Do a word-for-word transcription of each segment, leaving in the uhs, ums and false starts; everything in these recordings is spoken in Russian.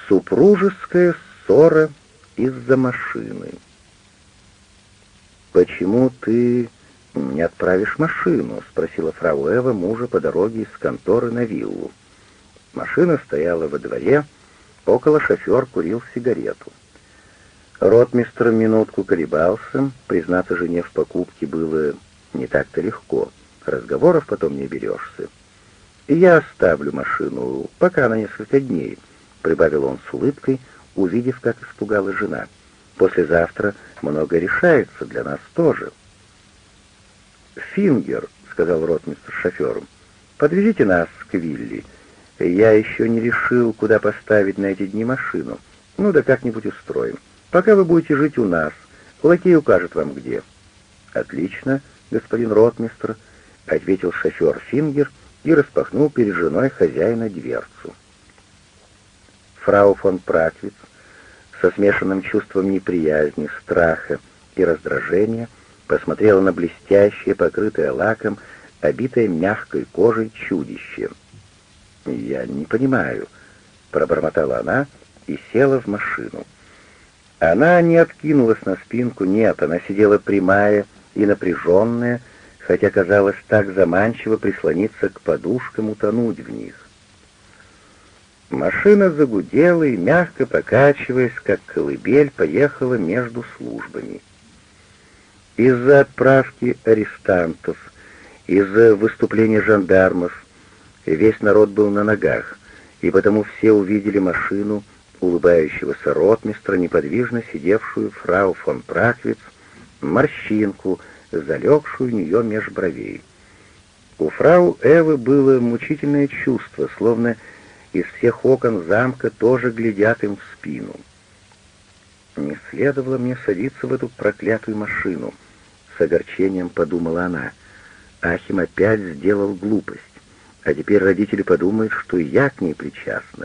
Супружеская ссора из-за машины. «Почему ты не отправишь машину?» — спросила фрау Эва мужа по дороге из конторы на виллу. Машина стояла во дворе, около шофер курил сигарету. Ротмистр минутку колебался, признаться жене в покупке было не так-то легко, разговоров потом не берешься. «И я оставлю машину, пока на несколько дней», — прибавил он с улыбкой, увидев, как испугалась жена. «Послезавтра многое решается, для нас тоже». «Фингер», — сказал ротмистр шоферу, — «подвезите нас к Вилли. Я еще не решил, куда поставить на эти дни машину. Ну да как-нибудь устроим. Пока вы будете жить у нас, лакей укажет вам где». «Отлично, господин ротмистр», — ответил шофер Фингер и распахнул перед женой хозяина дверцу. Фрау фон Праквиц со смешанным чувством неприязни, страха и раздражения посмотрела на блестящее, покрытое лаком, обитое мягкой кожей чудище. «Я не понимаю», — пробормотала она и села в машину. Она не откинулась на спинку, нет, она сидела прямая и напряженная, хотя казалось так заманчиво прислониться к подушкам, утонуть в них. Машина загудела и, мягко покачиваясь, как колыбель, поехала между службами. Из-за отправки арестантов, из-за выступления жандармов весь народ был на ногах, и потому все увидели машину улыбающегося ротмистра, неподвижно сидевшую фрау фон Праквиц, морщинку, залегшую у нее меж бровей. У фрау Эвы было мучительное чувство, словно из всех окон замка тоже глядят им в спину. «Не следовало мне садиться в эту проклятую машину», — с огорчением подумала она. «Ахим опять сделал глупость, а теперь родители подумают, что и я к ней причастна».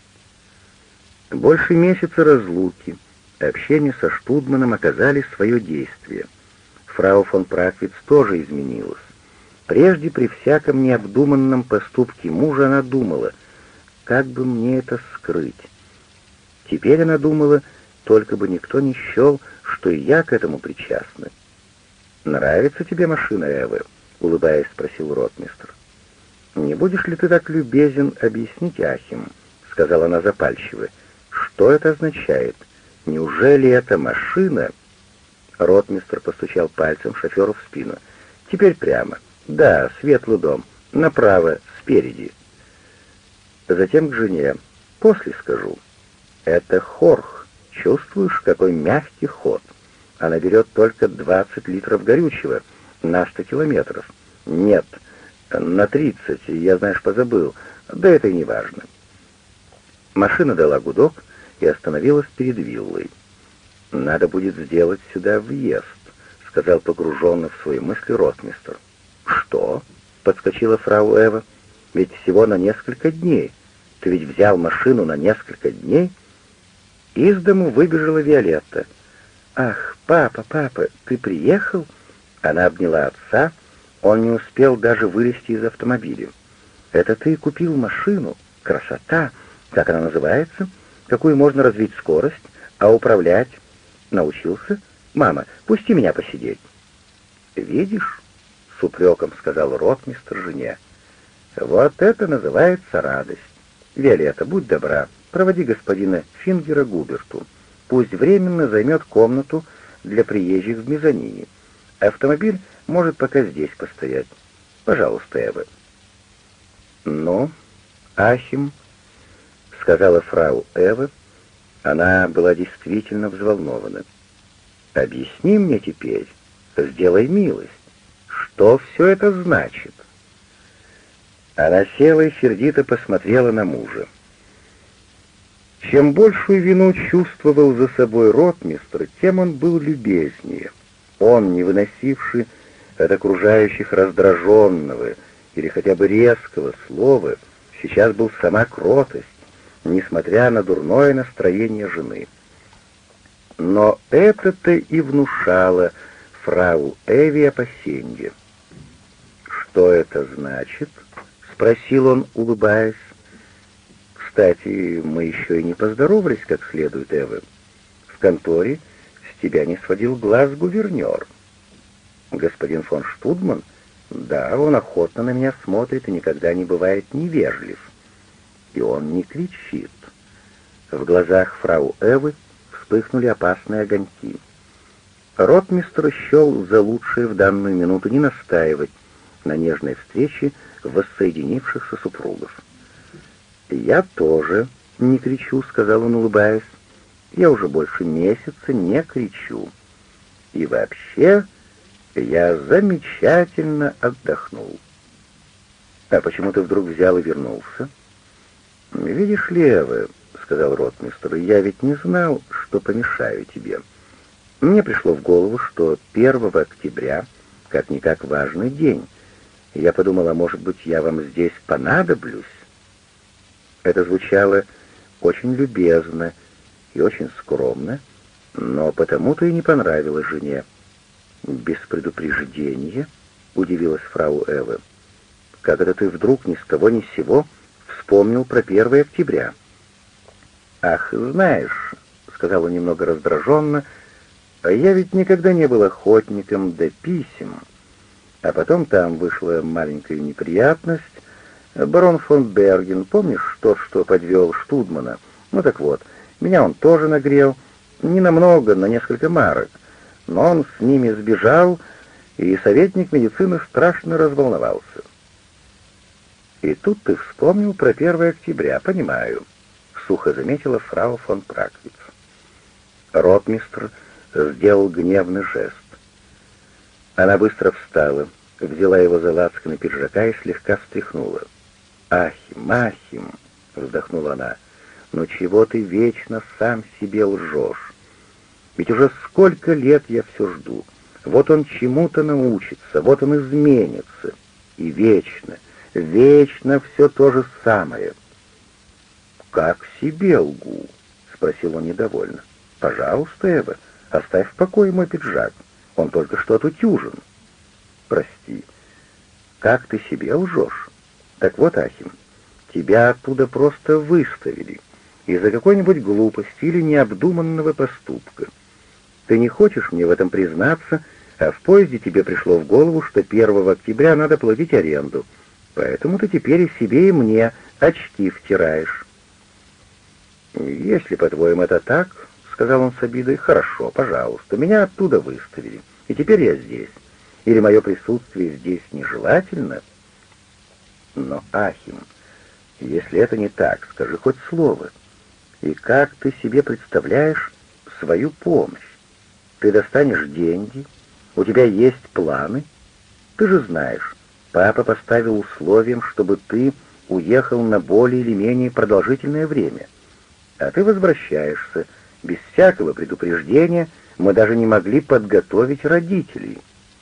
Больше месяца разлуки, общение со Штудманом оказали свое действие. Фрау фон Праквиц тоже изменилась. Прежде при всяком необдуманном поступке мужа она думала, как бы мне это скрыть. Теперь она думала, только бы никто не счел, что и я к этому причастна. «Нравится тебе машина, Эвы?» — улыбаясь, спросил ротмистр. «Не будешь ли ты так любезен объяснить Ахим?» — сказала она запальчиво. «Что это означает? Неужели это машина?» Ротмистр постучал пальцем шоферу в спину. «Теперь прямо. Да, светлый дом. Направо, спереди». Затем к жене. «После скажу. Это Хорх. Чувствуешь, какой мягкий ход? Она берет только двадцать литров горючего на сто километров. Нет, на тридцать, я, знаешь, позабыл. Да это и не важно». Машина дала гудок и остановилась перед виллой. «Надо будет сделать сюда въезд», — сказал погруженный в свои мысли ротмистр. «Что?» — подскочила фрау Эва. «Ведь всего на несколько дней. Ты ведь взял машину на несколько дней?» Из дому выбежала Виолетта. «Ах, папа, папа, ты приехал?» Она обняла отца. Он не успел даже вылезти из автомобиля. «Это ты купил машину? Красота! Как она называется? Какую можно развить скорость, а управлять? Научился? Мама, пусти меня посидеть». «Видишь?» — с упреком сказал ротмистр жене. «Вот это называется радость. Виолетта, будь добра, проводи господина Фингера Губерту. Пусть временно займет комнату для приезжих в мезонине. Автомобиль может пока здесь постоять. Пожалуйста, Эва». «Ну, Ахим», — сказала фрау Эва. Она была действительно взволнована. «Объясни мне теперь, сделай милость, что все это значит?» Она села и сердито посмотрела на мужа. Чем большую вину чувствовал за собой ротмистр, тем он был любезнее. Он, не выносивший от окружающих раздраженного или хотя бы резкого слова, сейчас был сама кротость, несмотря на дурное настроение жены. Но это-то и внушало фрау Эви опасенье. «Что это значит?» — спросил он, улыбаясь. Кстати, мы еще и не поздоровались как следует, Эва. В конторе с тебя не сводил глаз гувернер. Господин фон Штудман? Да, он охотно на меня смотрит и никогда не бывает невежлив. И он не кричит. В глазах фрау Эвы вспыхнули опасные огоньки. Ротмистр счел за лучшее в данную минуту не настаивать на нежной встрече воссоединившихся супругов. «Я тоже не кричу», — сказал он, улыбаясь. «Я уже больше месяца не кричу. И вообще я замечательно отдохнул». «А почему ты вдруг взял и вернулся?» «Видишь ли, Эва, — сказал ротмистр, — я ведь не знал, что помешаю тебе. Мне пришло в голову, что первого октября как-никак важный день. Я подумала, может быть, я вам здесь понадоблюсь». Это звучало очень любезно и очень скромно, но потому-то и не понравилось жене. «Без предупреждения?» — удивилась фрау Эва. «Как это ты вдруг ни с того ни с сего вспомнил про первое октября?» «Ах, знаешь», — сказал он немного раздраженно, — «я ведь никогда не был охотником до писем. А потом там вышла маленькая неприятность. Барон фон Берген, помнишь тот, что подвел Штудмана? Ну так вот, меня он тоже нагрел, не намного, на несколько марок. Но он с ними сбежал, и советник медицины страшно разволновался». «И тут ты вспомнил про первое октября, понимаю», — сухо заметила фрау фон Праквиц. Ротмистр сделал гневный жест. Она быстро встала, взяла его за лацканы пиджака и слегка встряхнула. «Ахим, Ахим!» — вздохнула она. «Ну чего ты вечно сам себе лжешь? Ведь уже сколько лет я все жду. Вот он чему-то научится, вот он изменится. И вечно, вечно все то же самое». «Как себе лгу?» — спросил он недовольно. «Пожалуйста, Эва, оставь в покое мой пиджак. Он только что отутюжен». «Прости, как ты себе лжешь? Так вот, Ахим, тебя оттуда просто выставили из-за какой-нибудь глупости или необдуманного поступка. Ты не хочешь мне в этом признаться, а в поезде тебе пришло в голову, что первого октября надо платить аренду, поэтому ты теперь и себе, и мне очки втираешь». «Если, по-твоему, это так, — сказал он с обидой, — хорошо, пожалуйста, меня оттуда выставили, и теперь я здесь. Или мое присутствие здесь нежелательно?» «Но, Ахим, если это не так, скажи хоть слово. И как ты себе представляешь свою помощь? Ты достанешь деньги, у тебя есть планы. Ты же знаешь, папа поставил условием, чтобы ты уехал на более или менее продолжительное время. А ты возвращаешься, без всякого предупреждения, мы даже не могли подготовить родителей.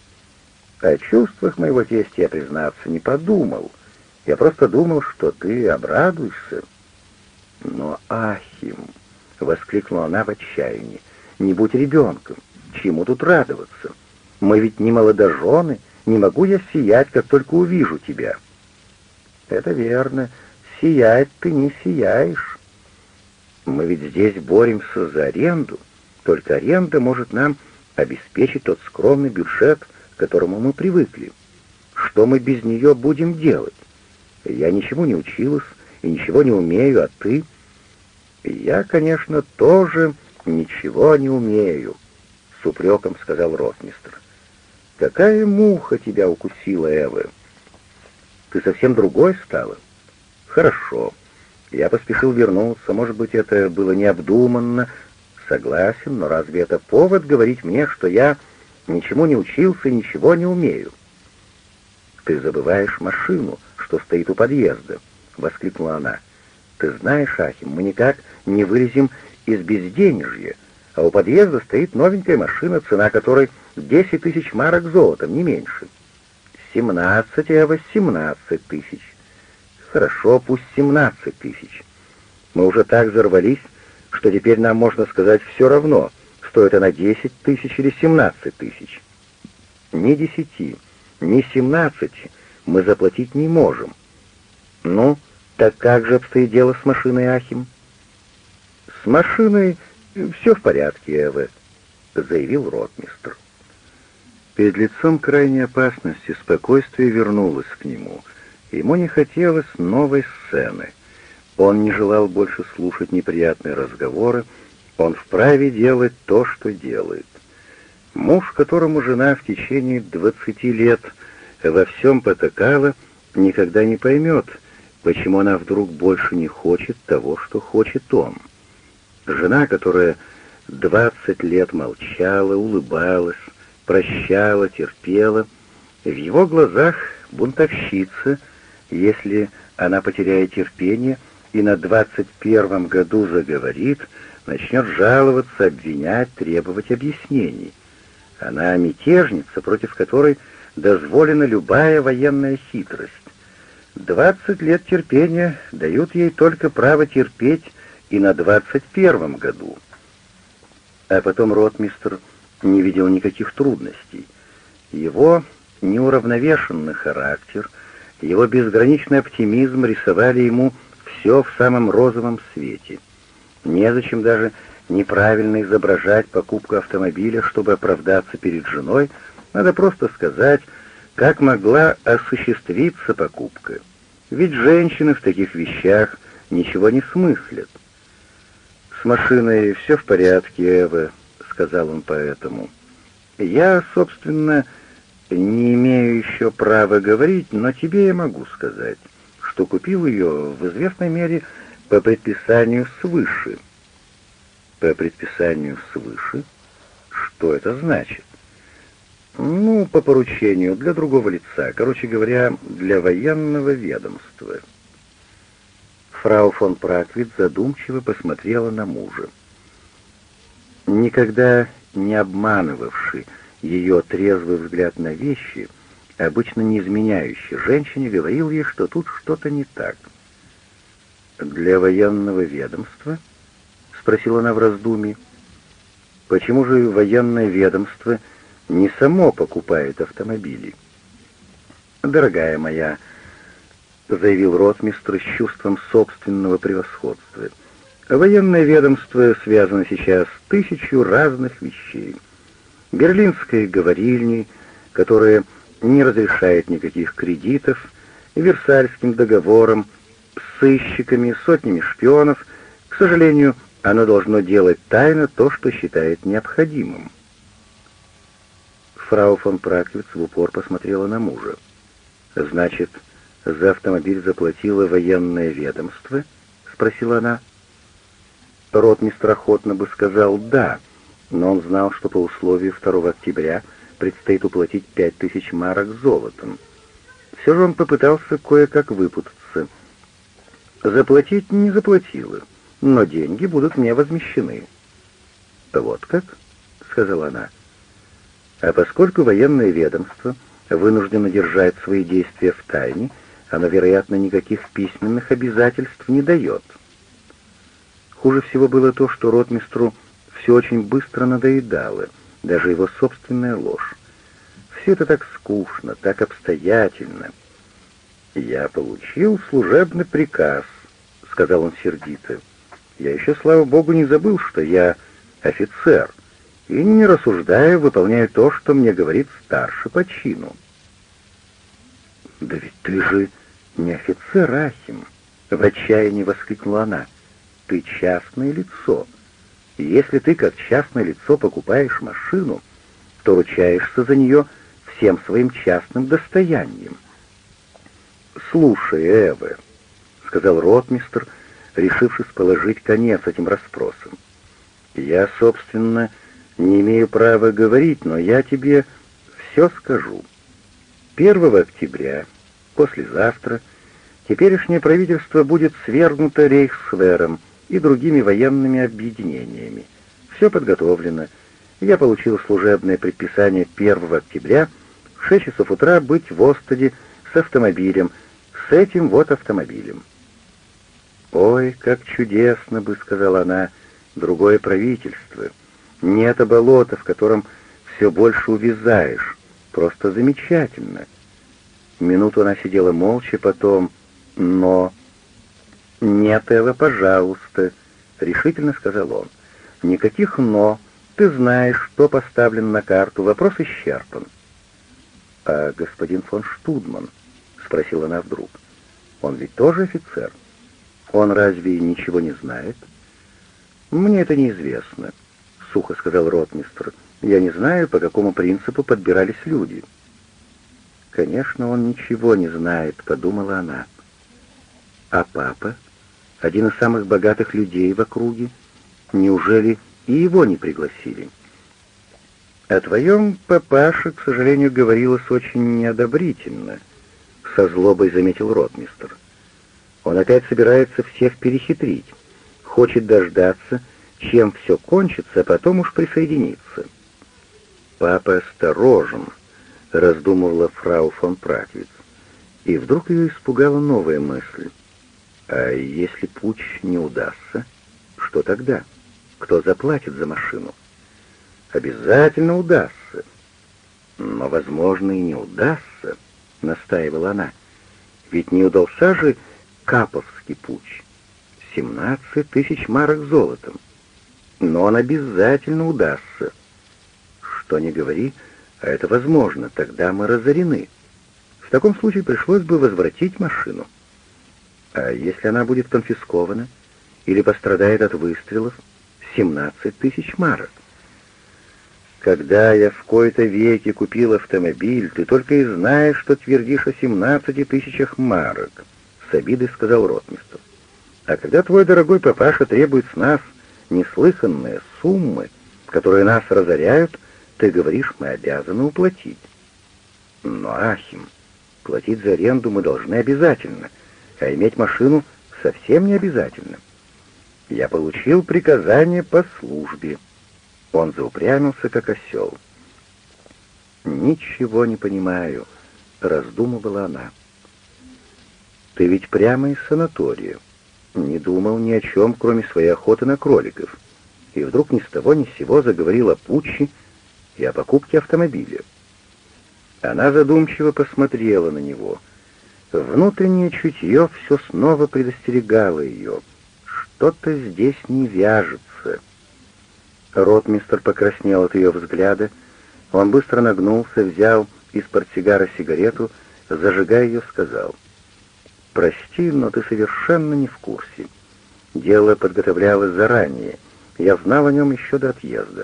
О чувствах моего тестя я, признаться, не подумал. Я просто думал, что ты обрадуешься». «Но, Ахим!» — воскликнула она в отчаянии. «Не будь ребенком. Чему тут радоваться? Мы ведь не молодожены, не могу я сиять, как только увижу тебя». «Это верно. Сиять ты не сияешь. Мы ведь здесь боремся за аренду. Только аренда может нам обеспечить тот скромный бюджет, к которому мы привыкли. Что мы без нее будем делать? Я ничему не училась и ничего не умею, а ты...» «Я, конечно, тоже ничего не умею», — с упреком сказал ротмистр. «Какая муха тебя укусила, Эва? Ты совсем другой стала?» «Хорошо. Я поспешил вернуться. Может быть, это было необдуманно. Согласен, но разве это повод говорить мне, что я ничему не учился и ничего не умею?» «Ты забываешь машину, что стоит у подъезда», — воскликнула она. «Ты знаешь, Ахим, мы никак не вылезем из безденежья, а у подъезда стоит новенькая машина, цена которой десять тысяч марок золотом, не меньше». «Семнадцать, Эва, семнадцать тысяч». «Хорошо, пусть семнадцать тысяч. Мы уже так взорвались, что теперь нам, можно сказать, все равно, стоит она десять тысяч или семнадцать тысяч. Ни десяти, ни семнадцати мы заплатить не можем. Ну, Так как же обстоит дело с машиной, Ахим? С машиной все в порядке, Эва, заявил ротмистр. Перед лицом крайней опасности спокойствие вернулось к нему. Ему не хотелось новой сцены. Он не желал больше слушать неприятные разговоры. Он вправе делать то, что делает. Муж, которому жена в течение двадцати лет во всем потакала, никогда не поймет, почему она вдруг больше не хочет того, что хочет он. Жена, которая двадцать лет молчала, улыбалась, прощала, терпела, в его глазах бунтовщица, если она потеряет терпение и на двадцать первом году заговорит, начнет жаловаться, обвинять, требовать объяснений. Она мятежница, против которой дозволена любая военная хитрость. Двадцать лет терпения дают ей только право терпеть и на двадцать первом году. А потом ротмистр не видел никаких трудностей. Его неуравновешенный характер, его безграничный оптимизм рисовали ему все в самом розовом свете. Незачем даже неправильно изображать покупку автомобиля, чтобы оправдаться перед женой, надо просто сказать, как могла осуществиться покупка. Ведь женщины в таких вещах ничего не смыслят. «С машиной все в порядке, Эва», — сказал он поэтому. «Я, собственно, не имею еще права говорить, но тебе я могу сказать, что купил ее в известной мере по предписанию свыше». «По предписанию свыше? Что это значит?» «Ну, по поручению, для другого лица, короче говоря, для военного ведомства». Фрау фон Праквиц задумчиво посмотрела на мужа. Никогда не обманывавший ее трезвый взгляд на вещи, обычно не изменяющий женщине, говорил ей, что тут что-то не так. «Для военного ведомства?» — спросила она в раздумье. «Почему же военное ведомство не само покупает автомобили?» «Дорогая моя», — заявил ротмистр с чувством собственного превосходства, «военное ведомство связано сейчас с тысячью разных вещей. Берлинской говорильней, которая не разрешает никаких кредитов, Версальским договором, сыщиками, сотнями шпионов. К сожалению, оно должно делать тайно то, что считает необходимым». Фрау фон Праквиц в упор посмотрела на мужа. «Значит, за автомобиль заплатило военное ведомство?» — спросила она. Ротмистр охотно бы сказал «да», но он знал, что по условию второго октября предстоит уплатить пять тысяч марок золотом. Все же он попытался кое-как выпутаться. «Заплатить не заплатила, но деньги будут мне возмещены». «Вот как?» — сказала она. «А поскольку военное ведомство вынуждено держать свои действия в тайне, оно, вероятно, никаких письменных обязательств не дает». Хуже всего было то, что ротмистру все очень быстро надоедало, даже его собственная ложь. Все это так скучно, так обстоятельно. «Я получил служебный приказ», — сказал он сердито. «Я еще, слава богу, не забыл, что я офицер, и, не рассуждая, выполняю то, что мне говорит старший по чину». «Да ведь ты же не офицер, Ахим!» — в отчаянии воскликнула она. «Ты частное лицо. И если ты как частное лицо покупаешь машину, то ручаешься за нее всем своим частным достоянием». «Слушай, Эва», — сказал ротмистр, решившись положить конец этим расспросам, — «я, собственно, не имею права говорить, но я тебе все скажу. Первого октября, послезавтра, теперешнее правительство будет свергнуто рейхсвером и другими военными объединениями. Все подготовлено. Я получил служебное предписание первого октября в шесть часов утра быть в Остаде с автомобилем, с этим вот автомобилем». «Ой, как чудесно бы», — сказала она, — «другое правительство. Не это болото, в котором все больше увязаешь. Просто замечательно». Минуту она сидела молча, потом «но...» «Нет, Эва, пожалуйста», — решительно сказал он. «Никаких «но». Ты знаешь, что поставлено на карту. Вопрос исчерпан». «А господин фон Штудман?» — спросила она вдруг. «Он ведь тоже офицер? Он разве ничего не знает?» «Мне это неизвестно», — сухо сказал ротмистр. «Я не знаю, по какому принципу подбирались люди». «Конечно, он ничего не знает», — подумала она. «А папа? Один из самых богатых людей в округе? Неужели и его не пригласили?» «О твоем папаше, к сожалению, говорилось очень неодобрительно», — со злобой заметил ротмистр. «Он опять собирается всех перехитрить, хочет дождаться, чем все кончится, а потом уж присоединиться». «Папа осторожен», — раздумывала фрау фон Праквиц, и вдруг ее испугала новая мысль. «А если путч не удастся, что тогда? Кто заплатит за машину?» «Обязательно удастся». «Но, возможно, и не удастся», — настаивала она. «Ведь не удался же Каповский путч. Семнадцать тысяч марок золотом. Но он обязательно удастся. Что ни говори, а это возможно, тогда мы разорены. В таком случае пришлось бы возвратить машину. А если она будет конфискована или пострадает от выстрелов? Семнадцать тысяч марок. Когда я в кои-то веки купил автомобиль, ты только и знаешь, что твердишь о семнадцати тысячах марок, — с обидой сказал ротмистр. А когда твой дорогой папаша требует с нас неслыханные суммы, которые нас разоряют, ты говоришь, мы обязаны уплатить. Но, Ахим, платить за аренду мы должны обязательно, а иметь машину совсем не обязательно. Я получил приказание по службе. Он заупрямился, как осел. «Ничего не понимаю», — раздумывала она. «Ты ведь прямо из санатория. Не думал ни о чем, кроме своей охоты на кроликов. И вдруг ни с того ни с сего заговорил о путче и о покупке автомобиля». Она задумчиво посмотрела на него. Внутреннее чутье все снова предостерегало ее. Что-то здесь не вяжется. Ротмистр покраснел от ее взгляда. Он быстро нагнулся, взял из портсигара сигарету, зажигая ее, сказал: «Прости, но ты совершенно не в курсе. Дело подготовлялось заранее. Я знал о нем еще до отъезда».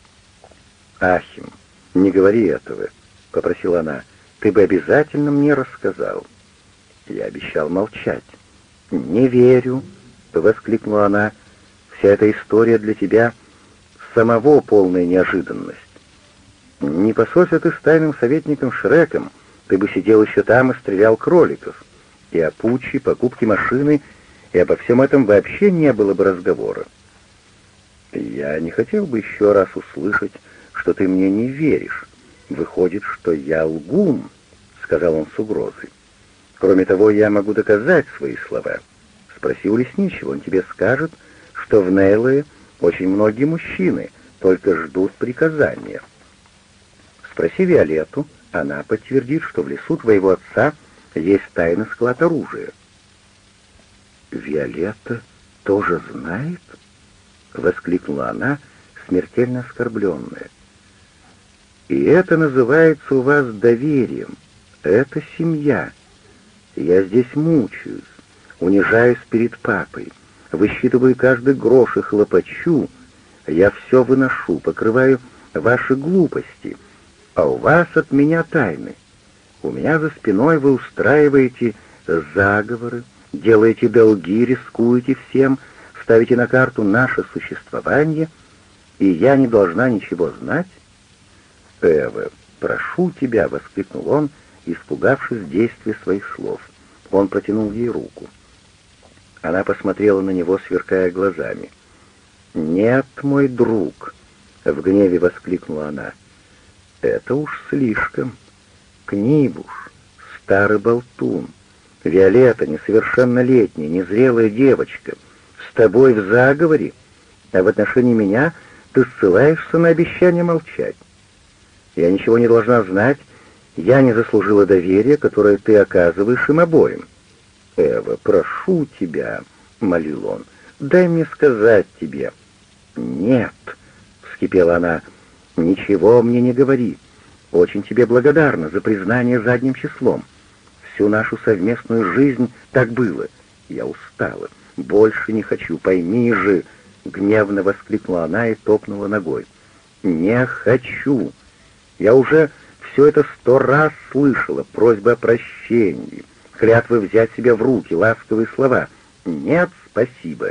«Ахим, не говори этого», — попросила она. «Ты бы обязательно мне рассказал». Я обещал молчать. «Не верю», — воскликнула она. «Вся эта история для тебя самого полная неожиданность. Не поссорься ты с тайным советником Шреком, ты бы сидел еще там и стрелял кроликов. И о путче, покупке машины, и обо всем этом вообще не было бы разговора. Я не хотел бы еще раз услышать, что ты мне не веришь. Выходит, что я лгун», — сказал он с угрозой. «Кроме того, я могу доказать свои слова. Спроси у лесничего, он тебе скажет, что в Нейлое очень многие мужчины только ждут приказания. Спроси Виолетту, она подтвердит, что в лесу твоего отца есть тайный склад оружия». «Виолетта тоже знает?» — воскликнула она, смертельно оскорбленная. «И это называется у вас доверием. Это семья. Я здесь мучаюсь, унижаюсь перед папой, высчитываю каждый грош и хлопочу. Я все выношу, покрываю ваши глупости, а у вас от меня тайны. У меня за спиной вы устраиваете заговоры, делаете долги, рискуете всем, ставите на карту наше существование, и я не должна ничего знать?» «Эва, прошу тебя», — воскликнул он, испугавшись действия своих слов. Он протянул ей руку. Она посмотрела на него, сверкая глазами. «Нет, мой друг», — в гневе воскликнула она, — «это уж слишком. Книбуш, старый болтун, Виолетта, несовершеннолетняя, незрелая девочка, с тобой в заговоре, а в отношении меня ты ссылаешься на обещание молчать. Я ничего не должна знать, я не заслужила доверия, которое ты оказываешь им обоим. Эва, прошу тебя, — молил он, — «дай мне сказать тебе». «Нет», — вскипела она, — «ничего мне не говори. Очень тебе благодарна за признание задним числом. Всю нашу совместную жизнь так было. Я устала. Больше не хочу, пойми же!» Гневно воскликнула она и топнула ногой. «Не хочу! Я уже все это сто раз слышала. Просьба о прощении, клятвы взять себя в руки, ласковые слова. Нет, спасибо!»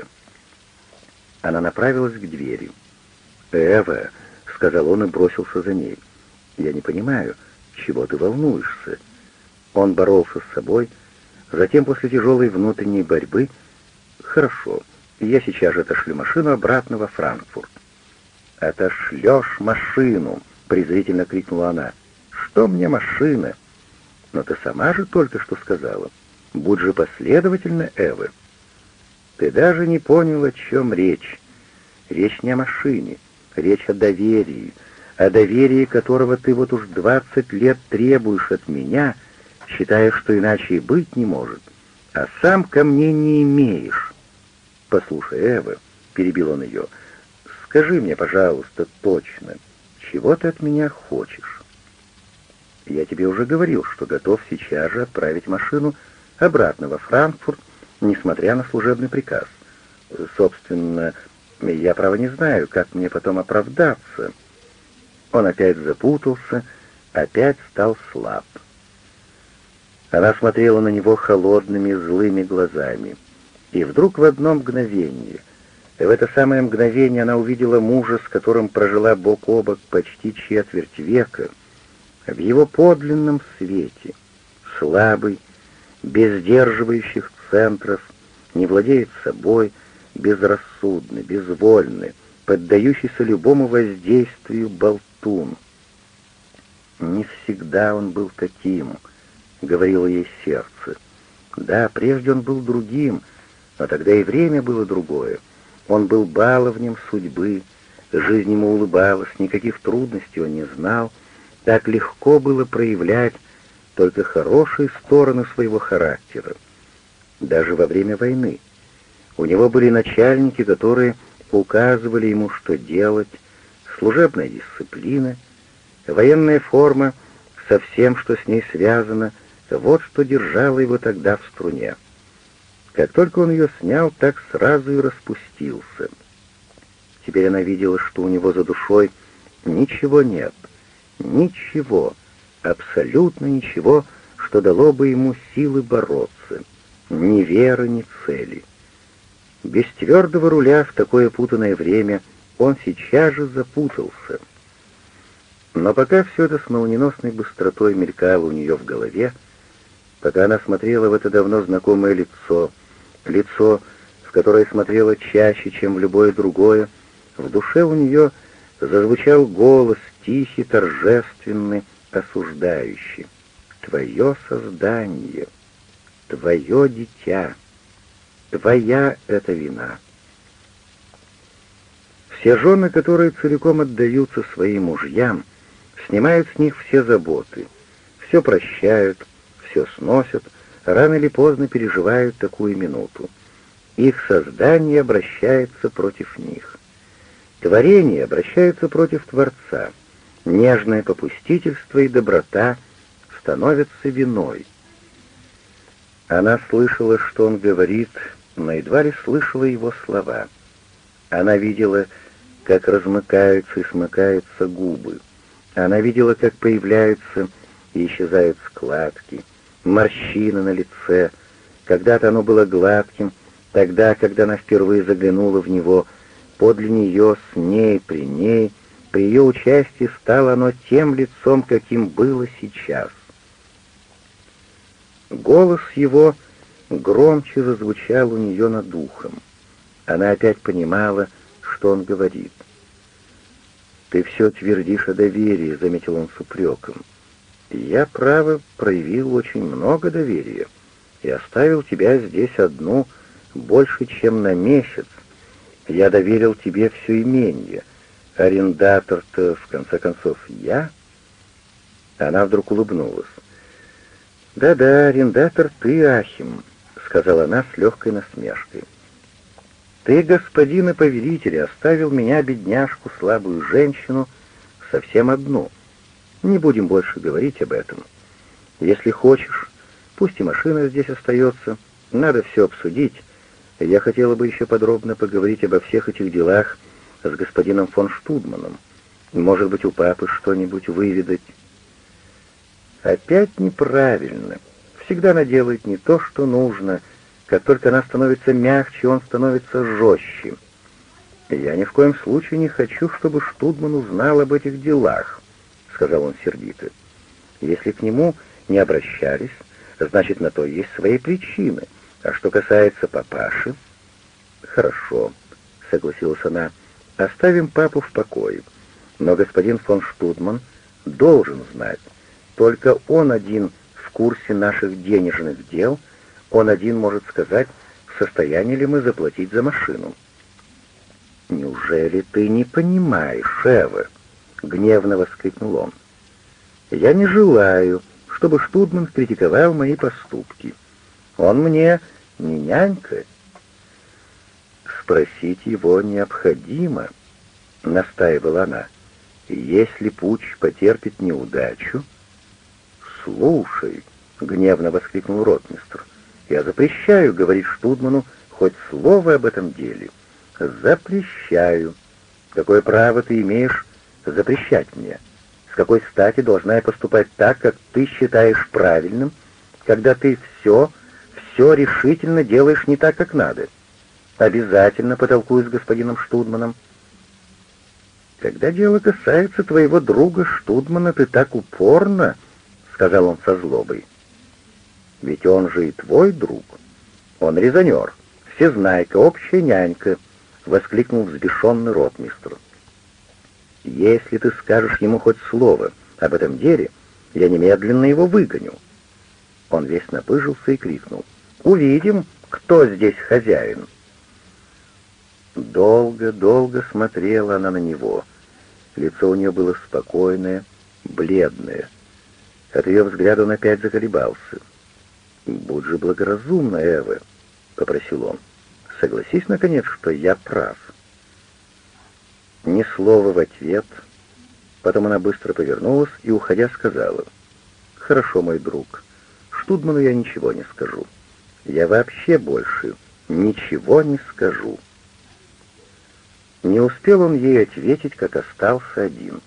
Она направилась к двери. «Эва», — сказал он и бросился за ней, — «я не понимаю, чего ты волнуешься?» Он боролся с собой, затем после тяжелой внутренней борьбы: «Хорошо, я сейчас же отошлю машину обратно во Франкфурт». «Отошлешь машину!» — презрительно крикнула она. «Что мне машина?» «Но ты сама же только что сказала. Будь же последовательна, Эва». «Ты даже не понял, о чем речь. Речь не о машине, речь о доверии, о доверии, которого ты вот уж двадцать лет требуешь от меня, считая, что иначе и быть не может, а сам ко мне не имеешь». «Послушай, Эва», — перебил он ее, — «скажи мне, пожалуйста, точно, чего ты от меня хочешь?» «Я тебе уже говорил, что готов сейчас же отправить машину обратно во Франкфурт, несмотря на служебный приказ. Собственно, я, право, не знаю, как мне потом оправдаться». Он опять запутался, опять стал слаб. Она смотрела на него холодными, злыми глазами. И вдруг в одно мгновение, в это самое мгновение она увидела мужа, с которым прожила бок о бок почти четверть века, в его подлинном свете, слабый, без сдерживающих центров, не владеет собой, безрассудный, безвольный, поддающийся любому воздействию болтун. «Не всегда он был таким», — говорило ей сердце. «Да, прежде он был другим, но тогда и время было другое. Он был баловнем судьбы, жизнь ему улыбалась, никаких трудностей он не знал, так легко было проявлять только хорошие стороны своего характера. Даже во время войны у него были начальники, которые указывали ему, что делать, служебная дисциплина, военная форма со всем, что с ней связано, вот что держало его тогда в струне. Как только он ее снял, так сразу и распустился. Теперь она видела, что у него за душой ничего нет, ничего, абсолютно ничего, что дало бы ему силы бороться, ни веры, ни цели. Без твердого руля в такое путанное время он сейчас же запутался. Но пока все это с молниеносной быстротой мелькало у нее в голове, пока она смотрела в это давно знакомое лицо, лицо, в которое смотрела чаще, чем в любое другое, в душе у нее зазвучал голос, тихий, торжественный, осуждающий. «Твое создание, твое дитя, твоя это вина». Все жены, которые целиком отдаются своим мужьям, снимают с них все заботы, все прощают, все сносят, рано или поздно переживают такую минуту. Их создание обращается против них. Творение обращается против Творца. Нежное попустительство и доброта становятся виной. Она слышала, что он говорит, но едва ли слышала его слова. Она видела, как размыкаются и смыкаются губы. Она видела, как появляются и исчезают складки, морщины на лице. Когда-то оно было гладким, тогда, когда она впервые заглянула в него, подле нее, с ней, при ней, при ее участии стало оно тем лицом, каким было сейчас. Голос его громче зазвучал у нее над ухом. Она опять понимала, что он говорит. «Ты все твердишь о доверии», — заметил он с упреком. «Я, право, проявил очень много доверия и оставил тебя здесь одну больше, чем на месяц. Я доверил тебе все имение. Арендатор-то, в конце концов, я?» Она вдруг улыбнулась. «Да-да, арендатор ты, Ахим», — сказала она с легкой насмешкой. Ты, господин и повелитель, оставил меня, бедняжку, слабую женщину, совсем одну. Не будем больше говорить об этом. Если хочешь, пусть и машина здесь остается, надо все обсудить. Я хотела бы еще подробно поговорить обо всех этих делах с господином фон Штудманом. Может быть, у папы что-нибудь выведать. Опять неправильно. Всегда она делает не то, что нужно. Как только она становится мягче, он становится жестче. «Я ни в коем случае не хочу, чтобы Штудман узнал об этих делах», — сказал он сердито. «Если к нему не обращались, значит, на то есть свои причины. А что касается папаши...» «Хорошо», — согласилась она, — «оставим папу в покое. Но господин фон Штудман должен знать. Только он один в курсе наших денежных дел, он один может сказать, в состоянии ли мы заплатить за машину». «Неужели ты не понимаешь, Эва?» — гневно воскликнул он. «Я не желаю, чтобы Штудман критиковал мои поступки. Он мне не нянька». «Спросить его необходимо», — настаивала она. «Если Пуч потерпит неудачу...» «Слушай», — гневно воскликнул ротмистр, — «я запрещаю говорить Штудману хоть слово об этом деле. Запрещаю. Какое право ты имеешь запрещать мне? С какой стати должна я поступать так, как ты считаешь правильным, когда ты все, все решительно делаешь не так, как надо? Обязательно потолкую с господином Штудманом». «Когда дело касается твоего друга Штудмана, ты так упорно», — сказал он со злобой. «Ведь он же и твой друг. Он резонер, всезнайка, общая нянька», — воскликнул взбешенный ротмистр. «Если ты скажешь ему хоть слово об этом деле, я немедленно его выгоню». Он весь напыжился и крикнул: «Увидим, кто здесь хозяин». Долго, долго смотрела она на него. Лицо у нее было спокойное, бледное. От ее взгляда он опять заколебался. «Будь же благоразумна, Эва», — попросил он. «Согласись, наконец, что я прав». Ни слова в ответ. Потом она быстро повернулась и, уходя, сказала: «Хорошо, мой друг, Штудману я ничего не скажу. Я вообще больше ничего не скажу». Не успел он ей ответить, как остался один.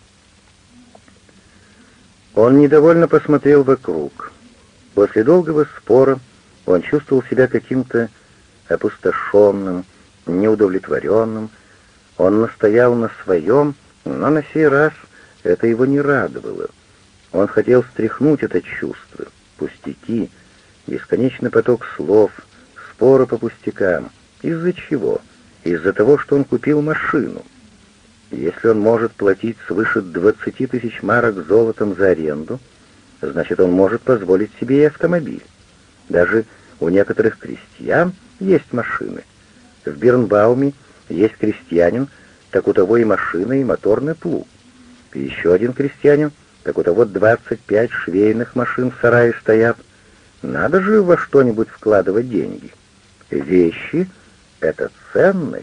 Он недовольно посмотрел вокруг. После долгого спора он чувствовал себя каким-то опустошенным, неудовлетворенным. Он настоял на своем, но на сей раз это его не радовало. Он хотел стряхнуть это чувство, пустяки, бесконечный поток слов, споры по пустякам. Из-за чего? Из-за того, что он купил машину. Если он может платить свыше двадцати тысяч марок золотом за аренду, значит, он может позволить себе и автомобиль. Даже у некоторых крестьян есть машины. В Бирнбауме есть крестьянин, так у того и машина, и моторный плуг. И еще один крестьянин, так у того двадцать пять швейных машин в сарае стоят. Надо же во что-нибудь вкладывать деньги. Вещи — это ценность.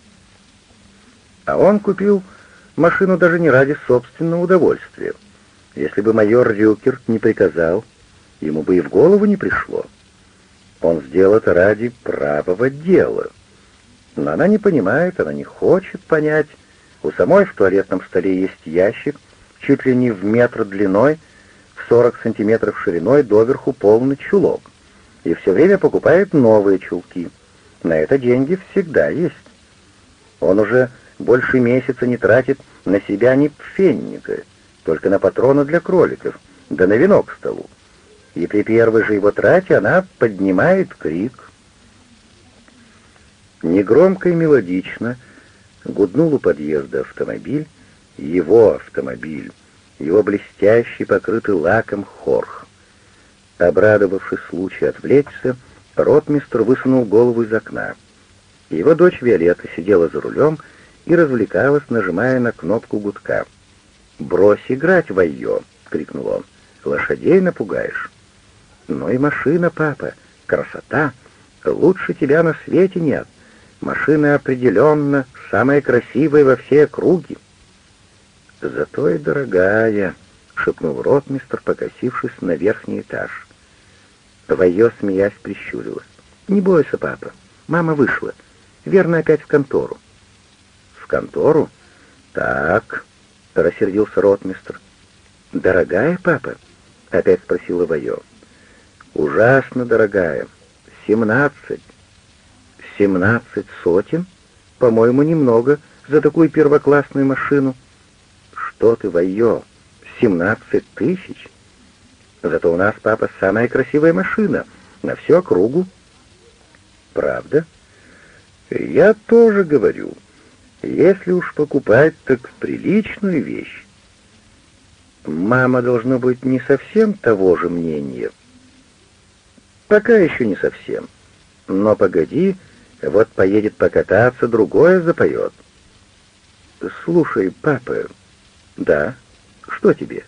А он купил машину даже не ради собственного удовольствия. Если бы майор Рюкерт не приказал, ему бы и в голову не пришло. Он сделал это ради правого дела. Но она не понимает, она не хочет понять. У самой в туалетном столе есть ящик, чуть ли не в метр длиной, в сорок сантиметров шириной, доверху полный чулок. И все время покупает новые чулки. На это деньги всегда есть. Он уже больше месяца не тратит на себя ни пфенника, только на патроны для кроликов, да на вино к столу. И при первой же его трате она поднимает крик. Негромко и мелодично гуднул у подъезда автомобиль, его автомобиль, его блестящий, покрытый лаком хорх. Обрадовавшись случаю отвлечься, ротмистр высунул голову из окна. Его дочь Виолетта сидела за рулем и развлекалась, нажимая на кнопку гудка. «Брось играть, войё!» — крикнул он. «Лошадей напугаешь». «Ну и машина, папа! Красота! Лучше тебя на свете нет! Машина определенно самая красивая во всей округе». «Зато и дорогая», — шепнул ротмистр, покосившись на верхний этаж. Вайо, смеясь, прищурилась. «Не бойся, папа. Мама вышла. Верно, опять в контору». «В контору? Так», — рассердился ротмистр. «Дорогая, папа?» — опять спросила Вайо. «Ужасно дорогая. Семнадцать». «Семнадцать сотен? По-моему, немного за такую первоклассную машину». «Что ты, Вайо? Семнадцать тысяч? Зато у нас, папа, самая красивая машина на всю округу». «Правда?» «Я тоже говорю. Если уж покупать, так приличную вещь». «Мама, должно быть, не совсем того же мнения». «Пока еще не совсем. Но погоди, вот поедет покататься, другое запоет». «Слушай, папа...» «Да? Что тебе?»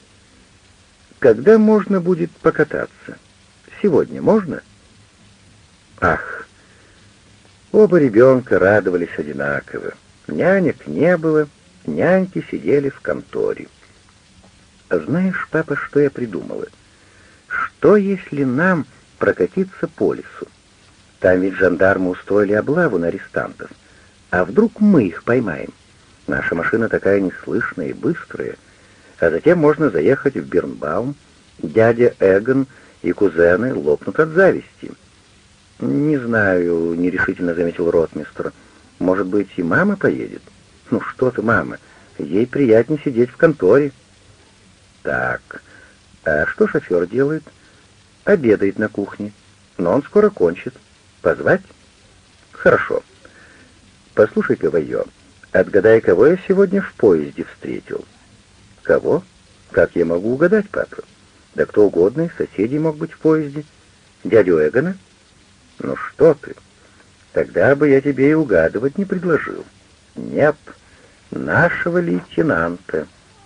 «Когда можно будет покататься? Сегодня можно?» Ах! Оба ребенка радовались одинаково. Нянек не было, няньки сидели в конторе. «Знаешь, папа, что я придумала? Что, если нам прокатиться по лесу? Там ведь жандармы устроили облаву на арестантов. А вдруг мы их поймаем? Наша машина такая неслышная и быстрая. А затем можно заехать в Бирнбаум. Дядя Эгон и кузены лопнут от зависти». «Не знаю», — нерешительно заметил ротмистр. «Может быть, и мама поедет?» «Ну что ты, мама, ей приятнее сидеть в конторе». «Так, а что шофер делает?» «Обедает на кухне, но он скоро кончит. Позвать?» «Хорошо. Послушай-ка, Вайо, отгадай, кого я сегодня в поезде встретил». «Кого? Как я могу угадать, папа? Да кто угодно из соседей мог быть в поезде. Дядю Эгона?» «Ну что ты? Тогда бы я тебе и угадывать не предложил». «Нет, нашего лейтенанта».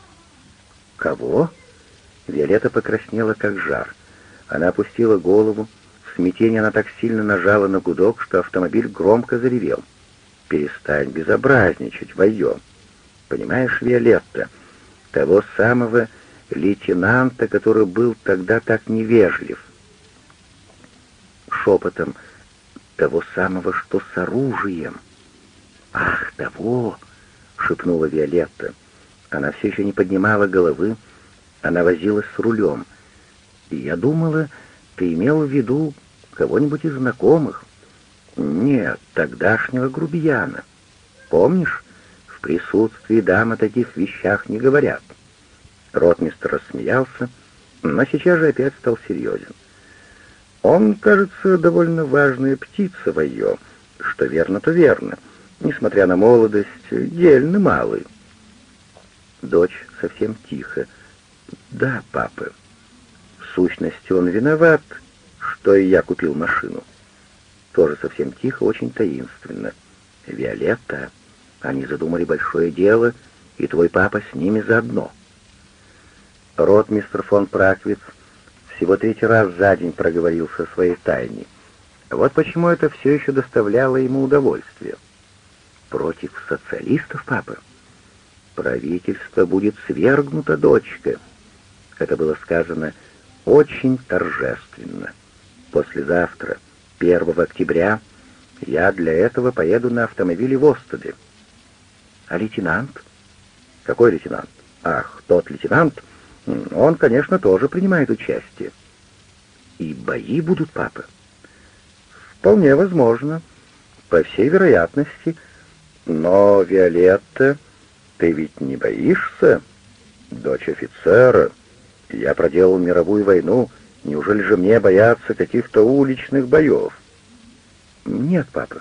«Кого?» Виолетта покраснела, как жар. Она опустила голову. В смятении она так сильно нажала на гудок, что автомобиль громко заревел. «Перестань безобразничать, Вайо. Понимаешь, Виолетта, того самого лейтенанта, который был тогда так невежлив». Шепотом: «Того самого, что с оружием». «Ах, того!» — шепнула Виолетта. Она все еще не поднимала головы, она возилась с рулем. «Я думала, ты имел в виду кого-нибудь из знакомых». «Нет, тогдашнего грубияна. Помнишь, в присутствии дам о таких вещах не говорят». Ротмистр рассмеялся, но сейчас же опять стал серьезен. «Он, кажется, довольно важная птица, Вайо. Что верно, то верно. Несмотря на молодость, дельный малый». Дочь совсем тихо. «Да, папа. В сущности, он виноват, что и я купил машину». Тоже совсем тихо, очень таинственно. «Виолетта, они задумали большое дело, и твой папа с ними заодно». Ротмистр фон Праквиц всего третий раз за день проговорился о своей тайне. Вот почему это все еще доставляло ему удовольствие. «Против социалистов, папа? Правительство будет свергнуто, дочка». Это было сказано очень торжественно. «Послезавтра, первого октября, я для этого поеду на автомобиле в Остаде». «А лейтенант?» «Какой лейтенант? Ах, тот лейтенант. Он, конечно, тоже принимает участие». «И бои будут, папа?» «Вполне возможно. По всей вероятности. Но, Виолетта, ты ведь не боишься? Дочь офицера. Я проделал мировую войну. Неужели же мне бояться каких-то уличных боев?» «Нет, папа».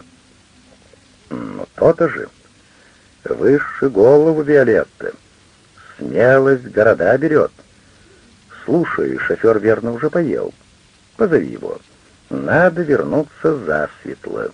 «Ну, то-то же. Выше голову, Виолетта. Смелость города берет. Слушай, шофер верно уже поел. Позови его. Надо вернуться засветло».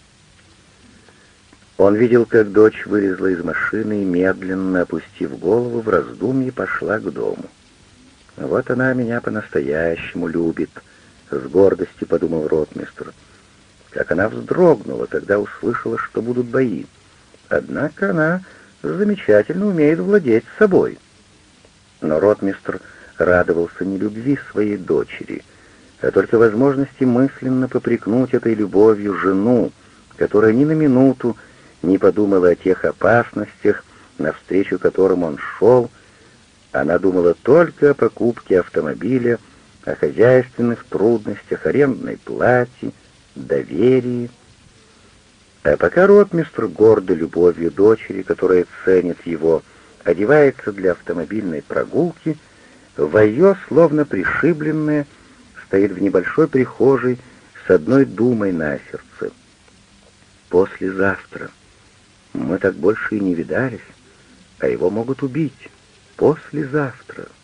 Он видел, как дочь вылезла из машины и, медленно опустив голову, в раздумье пошла к дому. «Вот она меня по-настоящему любит», — с гордостью подумал ротмистр. как она вздрогнула, когда услышала, что будут бои. Однако она замечательно умеет владеть собой. Но ротмистр радовался не любви своей дочери, а только возможности мысленно попрекнуть этой любовью жену, которая ни на минуту не подумала о тех опасностях, навстречу которым он шел. Она думала только о покупке автомобиля, о хозяйственных трудностях, арендной плате, доверии. А пока ротмистр, гордый любовью дочери, которая ценит его, одевается для автомобильной прогулки, Вайо, словно пришибленная, стоит в небольшой прихожей с одной думой на сердце. Послезавтра. Мы так больше и не видались, а его могут убить. Послезавтра.